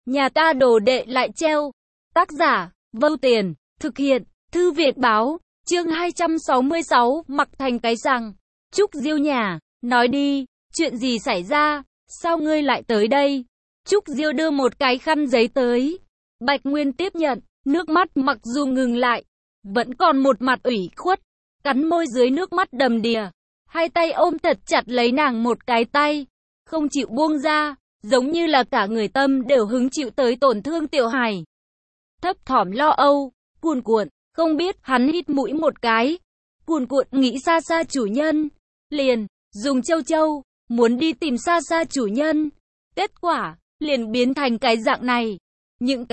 Nhà ta đồ đệ lại treo. Tác giả, Vâu Tiền, thực hiện, Thư Viện Báo, chương 266, mặc thành cái răng. Trúc Diêu nhà, nói đi, chuyện gì xảy ra, sao ngươi lại tới đây? Trúc Diêu đưa một cái khăn giấy tới. Bạch Nguyên tiếp nhận, nước mắt mặc dù ngừng lại, vẫn còn một mặt ủy khuất, cắn môi dưới nước mắt đầm đìa. Hai tay ôm thật chặt lấy nàng một cái tay, không chịu buông ra, giống như là cả người tâm đều hứng chịu tới tổn thương tiểu hài. Thấp thỏm lo âu, cuồn cuộn, không biết, hắn hít mũi một cái, cuồn cuộn nghĩ xa xa chủ nhân, liền dùng châu châu, muốn đi tìm xa xa chủ nhân. Kết quả, liền biến thành cái dạng này. Những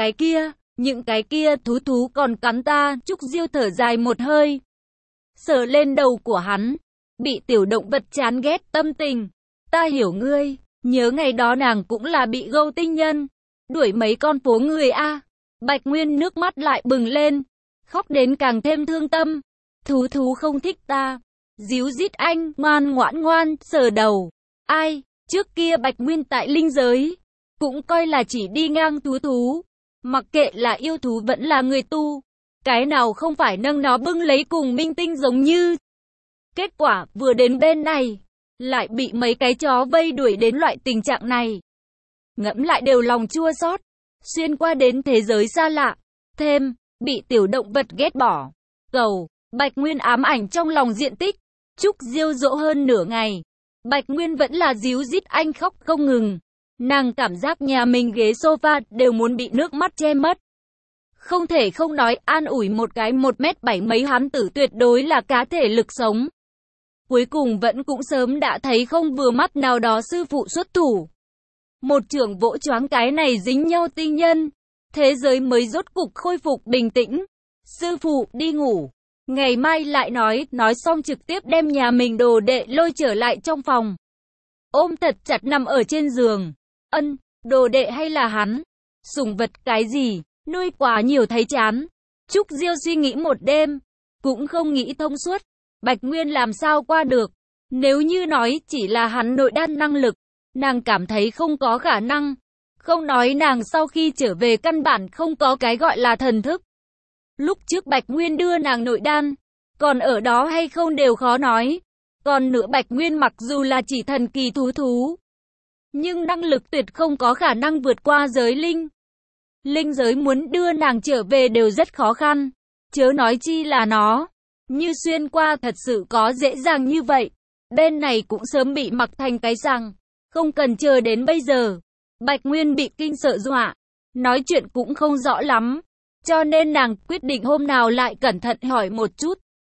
cái kia thú còn cắn ta. Trúc Diêu thở dài một hơi, sờ lên đầu của hắn, bị tiểu động vật chán ghét tâm tình. Ta hiểu ngươi, nhớ ngày đó nàng cũng là bị gâu tinh nhân, đuổi mấy con phố người a. Bạch Nguyên nước mắt lại bừng lên, khóc đến càng thêm thương tâm. Thú không thích ta. Díu dít anh, ngoan, sờ đầu. Ai, trước kia Bạch Nguyên tại linh giới, cũng coi là chỉ đi ngang thú. Mặc kệ là yêu thú vẫn là người tu, cái nào không phải nâng nó bưng lấy cùng minh tinh giống như. Kết quả, vừa đến bên này, lại bị mấy cái chó vây đuổi đến loại tình trạng này. Ngẫm lại đều lòng chua xót. Xuyên qua đến thế giới xa lạ, thêm, bị tiểu động vật ghét bỏ. Bạch Nguyên ám ảnh trong lòng diện tích. Trúc Diêu dỗ hơn nửa ngày, Bạch Nguyên vẫn là díu dít anh khóc không ngừng. Nàng cảm giác nhà mình ghế sofa đều muốn bị nước mắt che mất. Không thể không nói, an ủi một cái 1m7 mấy hắn tử tuyệt đối là cá thể lực sống. Cuối cùng vẫn cũng sớm đã thấy không vừa mắt nào đó sư phụ xuất thủ. Một chưởng vỗ choáng cái này dính nhau tinh nhân. Thế giới mới rốt cục khôi phục bình tĩnh. Sư phụ đi ngủ, ngày mai lại nói xong trực tiếp đem nhà mình đồ đệ lôi trở lại trong phòng. Ôm thật chặt nằm ở trên giường. Đồ đệ hay là hắn? Sủng vật cái gì? Nuôi quá nhiều thấy chán. Trúc Diêu suy nghĩ một đêm, cũng không nghĩ thông suốt. Bạch Nguyên làm sao qua được? Nếu như nói chỉ là hắn nội đan năng lực, nàng cảm thấy không có khả năng. Không nói nàng sau khi trở về căn bản không có cái gọi là thần thức. Lúc trước Bạch Nguyên đưa nàng nội đan, còn ở đó hay không đều khó nói. Còn nữa Bạch Nguyên mặc dù là chỉ thần kỳ thú, nhưng năng lực tuyệt không có khả năng vượt qua giới linh. Linh giới muốn đưa nàng trở về đều rất khó khăn, chớ nói chi là nó. Như xuyên qua thật sự có dễ dàng như vậy. Bên này cũng sớm bị mặc thành cái răng, không cần chờ đến bây giờ. Bạch Nguyên bị kinh sợ dọa, nói chuyện cũng không rõ lắm, cho nên nàng quyết định hôm nào lại cẩn thận hỏi một chút.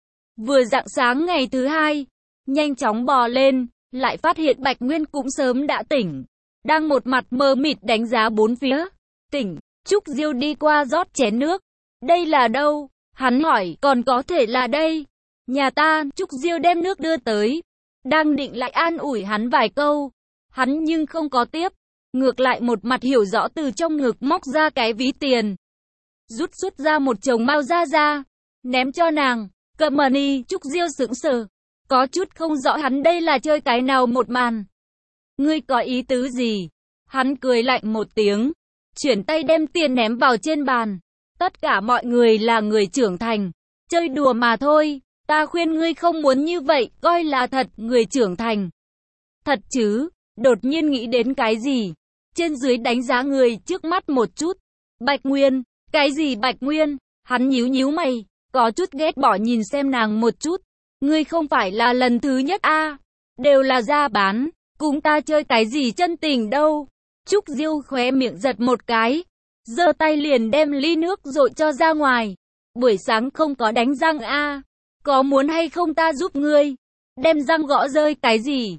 Vừa rạng sáng ngày thứ hai, nhanh chóng bò lên, lại phát hiện Bạch Nguyên cũng sớm đã tỉnh, đang một mặt mờ mịt đánh giá bốn phía. Tỉnh, Trúc Diêu đi qua rót chén nước. Đây là đâu? Hắn hỏi. Còn có thể là đây. Nhà ta. Trúc Diêu đem nước đưa tới, đang định lại an ủi hắn vài câu, hắn nhưng không có tiếp, ngược lại một mặt hiểu rõ từ trong ngực móc ra cái ví tiền, rút ra một chồng mao ra, ném cho nàng. Cầm money. Trúc Diêu sững sờ, có chút không rõ hắn đây là chơi cái nào một màn. Ngươi có ý tứ gì? Hắn cười lạnh một tiếng, chuyển tay đem tiền ném vào trên bàn. Tất cả mọi người là người trưởng thành, chơi đùa mà thôi. Ta khuyên ngươi không muốn như vậy, coi là thật, người trưởng thành. Thật chứ? Đột nhiên nghĩ đến cái gì? Trên dưới đánh giá người trước mắt một chút. Bạch Nguyên. Cái gì Bạch Nguyên? Hắn nhíu mày, có chút ghét bỏ nhìn xem nàng một chút. Ngươi không phải là lần thứ nhất a, đều là ra bán, cùng ta chơi cái gì chân tình đâu. Trúc Diêu khóe miệng giật một cái, giơ tay liền đem ly nước dội cho ra ngoài. Buổi sáng không có đánh răng a, có muốn hay không ta giúp ngươi đem răng gõ rơi cái gì?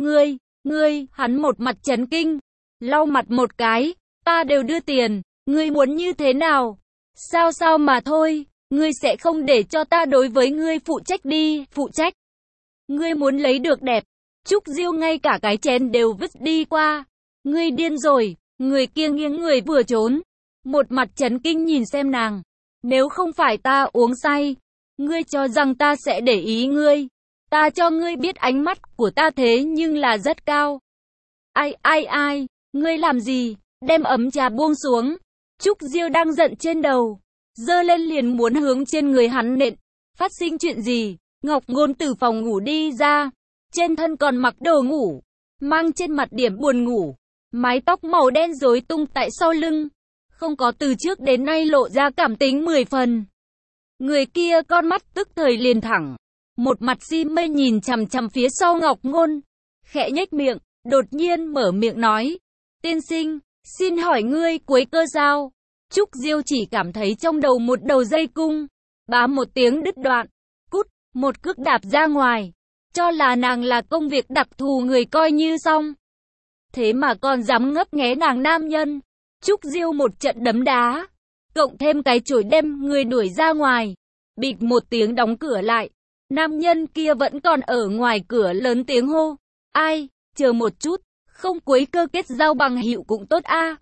Ngươi, hắn một mặt chấn kinh, lau mặt một cái, ta đều đưa tiền, ngươi muốn như thế nào? Sao mà thôi, ngươi sẽ không để cho ta đối với ngươi phụ trách đi, phụ trách. Ngươi muốn lấy được đẹp. Trúc Diêu ngay cả cái chén đều vứt đi qua. Ngươi điên rồi. Người kia nghiêng người vừa trốn, một mặt chấn kinh nhìn xem nàng. Nếu không phải ta uống say, ngươi cho rằng ta sẽ để ý ngươi? Ta cho ngươi biết ánh mắt của ta thế nhưng là rất cao. Ai, ngươi làm gì? đem ấm trà buông xuống. Trúc Diêu đang giận trên đầu, giơ lên liền muốn hướng trên người hắn nện. Phát sinh chuyện gì? Ngọc Ngôn từ phòng ngủ đi ra, trên thân còn mặc đồ ngủ, mang trên mặt điểm buồn ngủ, mái tóc màu đen rối tung tại sau lưng, không có từ trước đến nay lộ ra cảm tính 10 phần. Người kia con mắt tức thời liền thẳng, một mặt si mê nhìn chằm chằm phía sau Ngọc Ngôn, khẽ nhếch miệng, đột nhiên mở miệng nói, tiên sinh, xin hỏi ngươi cuối cơ sao? Trúc Diêu chỉ cảm thấy trong đầu một đầu dây cung, bá một tiếng đứt đoạn, cút, một cước đạp ra ngoài, cho là nàng là công việc đặc thù người coi như xong. Thế mà còn dám ngấp nghé nàng nam nhân. Trúc Diêu một trận đấm đá, cộng thêm cái chổi đem người đuổi ra ngoài, bịch một tiếng đóng cửa lại. Nam nhân kia vẫn còn ở ngoài cửa lớn tiếng hô, ai, chờ một chút, không quấy cơ kết giao bằng hữu cũng tốt a.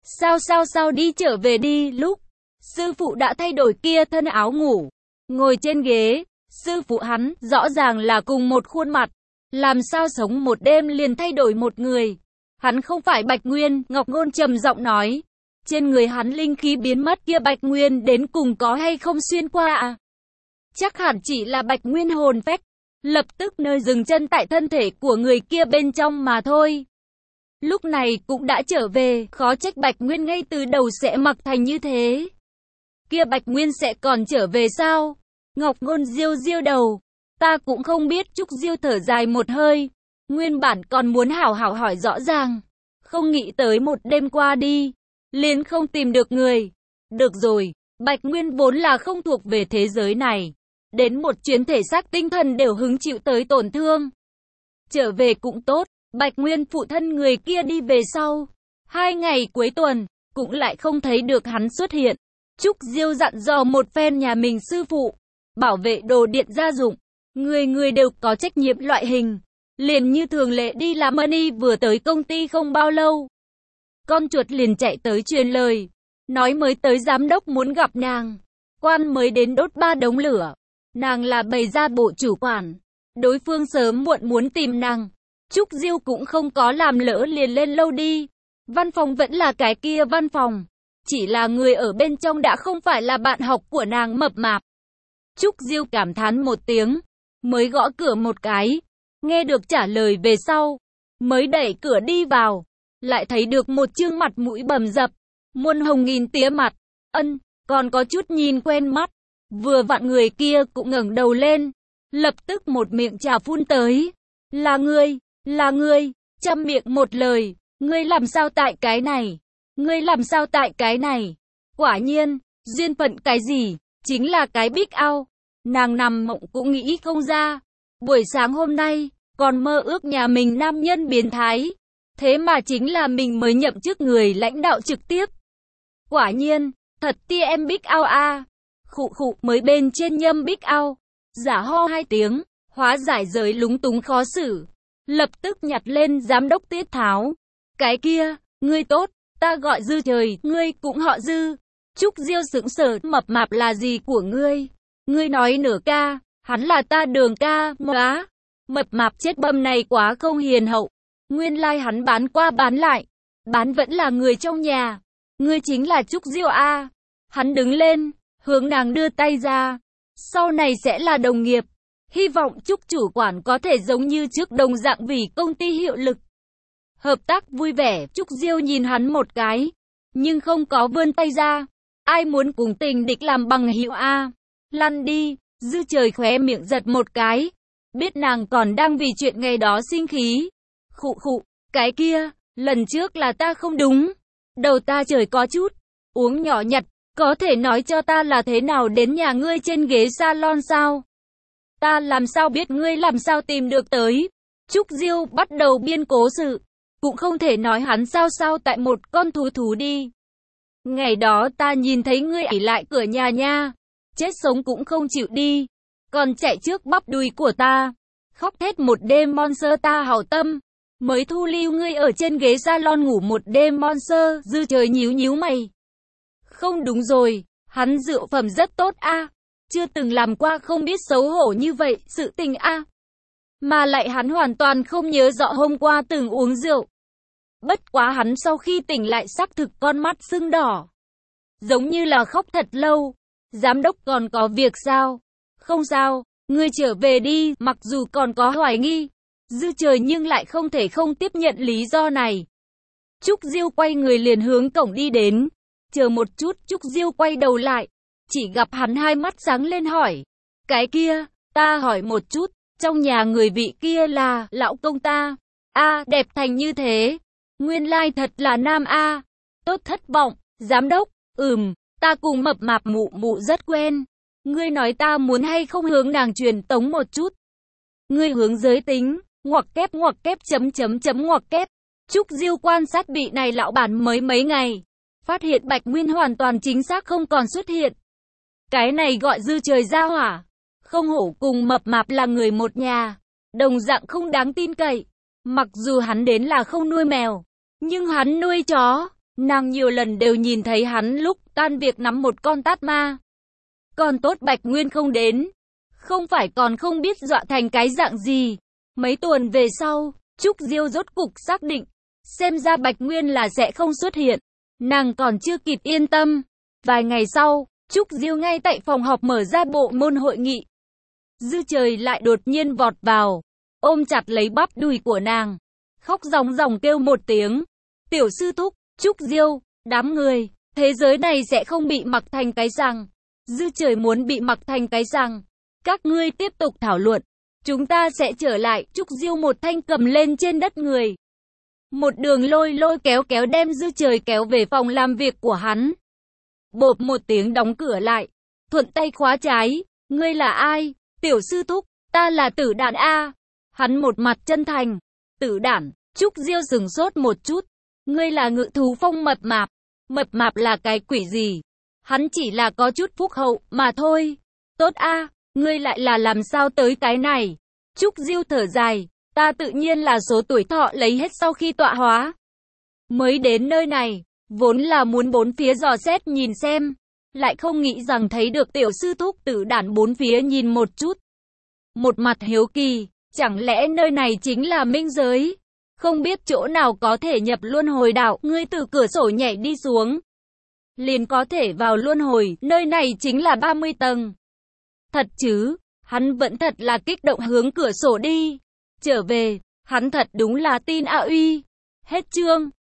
Sao đi trở về đi. Lúc sư phụ đã thay đổi kia thân áo ngủ, ngồi trên ghế, sư phụ hắn rõ ràng là cùng một khuôn mặt, làm sao sống một đêm liền thay đổi một người. Hắn không phải Bạch Nguyên, Ngọc Ngôn trầm giọng nói. Trên người hắn linh khí biến mất kia Bạch Nguyên đến cùng có hay không xuyên qua à? Chắc hẳn chỉ là Bạch Nguyên hồn phách, lập tức nơi dừng chân tại thân thể của người kia bên trong mà thôi. Lúc này cũng đã trở về, khó trách Bạch Nguyên ngay từ đầu sẽ mặc thành như thế. Kia Bạch Nguyên sẽ còn trở về sao? Ngọc Ngôn diêu đầu. Ta cũng không biết. Trúc Diêu thở dài một hơi. Nguyên bản còn muốn hảo hỏi rõ ràng, không nghĩ tới một đêm qua đi, liền không tìm được người. Được rồi, Bạch Nguyên vốn là không thuộc về thế giới này, đến một chuyến thể xác tinh thần đều hứng chịu tới tổn thương. Trở về cũng tốt. Bạch Nguyên phụ thân người kia đi về sau 2 ngày cuối tuần, cũng lại không thấy được hắn xuất hiện. Trúc Diêu dặn dò một phen nhà mình sư phụ, bảo vệ đồ điện gia dụng, người đều có trách nhiệm loại hình. Liền như thường lệ đi làm money vừa tới công ty không bao lâu. Con chuột liền chạy tới truyền lời, nói mới tới giám đốc muốn gặp nàng. Quan mới đến đốt 3 đống lửa. Nàng là bày ra bộ chủ quản. Đối phương sớm muộn muốn tìm nàng. Trúc Diêu cũng không có làm lỡ liền lên lâu đi. Văn phòng vẫn là cái kia văn phòng. Chỉ là người ở bên trong đã không phải là bạn học của nàng mập mạp. Trúc Diêu cảm thán một tiếng, mới gõ cửa một cái. Nghe được trả lời về sau, mới đẩy cửa đi vào, lại thấy được một trương mặt mũi bầm dập, muôn hồng nghìn tía mặt, còn có chút nhìn quen mắt. Vừa vặn người kia cũng ngẩng đầu lên, lập tức một miệng trà phun tới. Là ngươi, trăm miệng một lời, ngươi làm sao tại cái này? Ngươi làm sao tại cái này? Quả nhiên, duyên phận cái gì? Chính là cái Big Out. Nàng nằm mộng cũng nghĩ không ra. Buổi sáng hôm nay, còn mơ ước nhà mình nam nhân biến thái. Thế mà chính là mình mới nhậm chức người lãnh đạo trực tiếp. Quả nhiên, thật tia em Big Out a. Khụ mới bên trên nhâm Big Out. Giả ho 2 tiếng, hóa giải giới lúng túng khó xử. Lập tức nhặt lên giám đốc Tiết Tháo. Cái kia, ngươi tốt, ta gọi Dư trời, ngươi cũng họ Dư. Trúc Diêu sững sờ, mập mạp là gì của ngươi? Ngươi nói nửa ca, hắn là ta Đường ca, móa. Mập mạp chết bầm này quá không hiền hậu. Nguyên lai hắn bán qua bán lại. Bán vẫn là người trong nhà. Ngươi chính là Trúc Diêu a. Hắn đứng lên, hướng nàng đưa tay ra. Sau này sẽ là đồng nghiệp. Hy vọng Trúc chủ quản có thể giống như trước đồng dạng vì công ty hiệu lực. Hợp tác vui vẻ. Trúc Diêu nhìn hắn một cái, nhưng không có vươn tay ra. Ai muốn cùng tình địch làm bằng hữu a? Lăn đi. Dư trời khóe miệng giật một cái. Biết nàng còn đang vì chuyện ngày đó sinh khí. Khụ, cái kia, lần trước là ta không đúng. Đầu ta trời có chút uống nhỏ nhặt, có thể nói cho ta là thế nào đến nhà ngươi trên ghế salon sao? Ta làm sao biết ngươi làm sao tìm được tới? Trúc Diêu bắt đầu biên cố sự, cũng không thể nói hắn sao tại một con thú đi. Ngày đó ta nhìn thấy ngươi ỷ lại cửa nhà nha, chết sống cũng không chịu đi, còn chạy trước bắp đùi của ta, khóc hết một đêm monster ta hảo tâm, mới thu lưu ngươi ở trên ghế salon ngủ một đêm monster. Dư trời nhíu mày. Không đúng rồi, hắn rượu phẩm rất tốt a, chưa từng làm qua không biết xấu hổ như vậy sự tình a. Mà lại hắn hoàn toàn không nhớ rõ hôm qua từng uống rượu. Bất quá hắn sau khi tỉnh lại xác thực con mắt sưng đỏ. Giống như là khóc thật lâu. Giám đốc còn có việc sao? Không sao, ngươi trở về đi, mặc dù còn có hoài nghi. Dư Trời nhưng lại không thể không tiếp nhận lý do này. Trúc Diêu quay người liền hướng cổng đi đến. Chờ một chút, Trúc Diêu quay đầu lại. Chỉ gặp hắn hai mắt sáng lên hỏi. Cái kia, ta hỏi một chút, trong nhà người vị kia là lão công ta. A, đẹp thành như thế. Nguyên lai thật là nam A. Tốt thất vọng, giám đốc, ta cùng mập mạp mụ mụ rất quen. Ngươi nói ta muốn hay không hướng nàng truyền tống một chút. Ngươi hướng giới tính, ngoặc kép ngoặc kép. Trúc Diêu quan sát vị này lão bản mới mấy ngày. Phát hiện Bạch Nguyên hoàn toàn chính xác không còn xuất hiện. Cái này gọi Dư Trời ra hỏa. Không hổ cùng mập mạp là người một nhà. Đồng dạng không đáng tin cậy. Mặc dù hắn đến là không nuôi mèo. Nhưng hắn nuôi chó. Nàng nhiều lần đều nhìn thấy hắn lúc tan việc nắm một con tát ma. Còn tốt Bạch Nguyên không đến. Không phải còn không biết dọa thành cái dạng gì. Mấy tuần về sau, Trúc Diêu rốt cục xác định. Xem ra Bạch Nguyên là sẽ không xuất hiện. Nàng còn chưa kịp yên tâm. Vài ngày sau, Trúc Diêu ngay tại phòng họp mở ra bộ môn hội nghị. Dư Trời lại đột nhiên vọt vào. Ôm chặt lấy bắp đùi của nàng. Khóc ròng ròng kêu một tiếng. Tiểu sư thúc, Trúc Diêu, đám người. Thế giới này sẽ không bị mặc thành cái răng. Dư Trời muốn bị mặc thành cái răng. Các ngươi tiếp tục thảo luận. Chúng ta sẽ trở lại. Trúc Diêu một thanh cầm lên trên đất người. Một đường lôi kéo đem Dư Trời kéo về phòng làm việc của hắn. Bộp một tiếng đóng cửa lại. Thuận tay khóa trái. Ngươi là ai? Tiểu sư thúc, ta là Tử Đản A. Hắn một mặt chân thành. Tử Đản, Trúc Diêu sừng sốt một chút. Ngươi là Ngự Thú Phong mập mạp. Mập mạp là cái quỷ gì? Hắn chỉ là có chút phúc hậu mà thôi. Tốt A, ngươi lại là làm sao tới cái này? Trúc Diêu thở dài. Ta tự nhiên là số tuổi thọ lấy hết sau khi tọa hóa. Mới đến nơi này, vốn là muốn bốn phía dò xét nhìn xem. Lại không nghĩ rằng thấy được tiểu sư thúc. Tử Đản bốn phía nhìn một chút. Một mặt hiếu kỳ, chẳng lẽ nơi này chính là minh giới? Không biết chỗ nào có thể nhập luân hồi đạo, ngươi từ cửa sổ nhảy đi xuống. Liền có thể vào luân hồi, nơi này chính là 30 tầng. Thật chứ, hắn vẫn thật là kích động hướng cửa sổ đi. Trở về, hắn thật đúng là tin A Uy. Hết chương.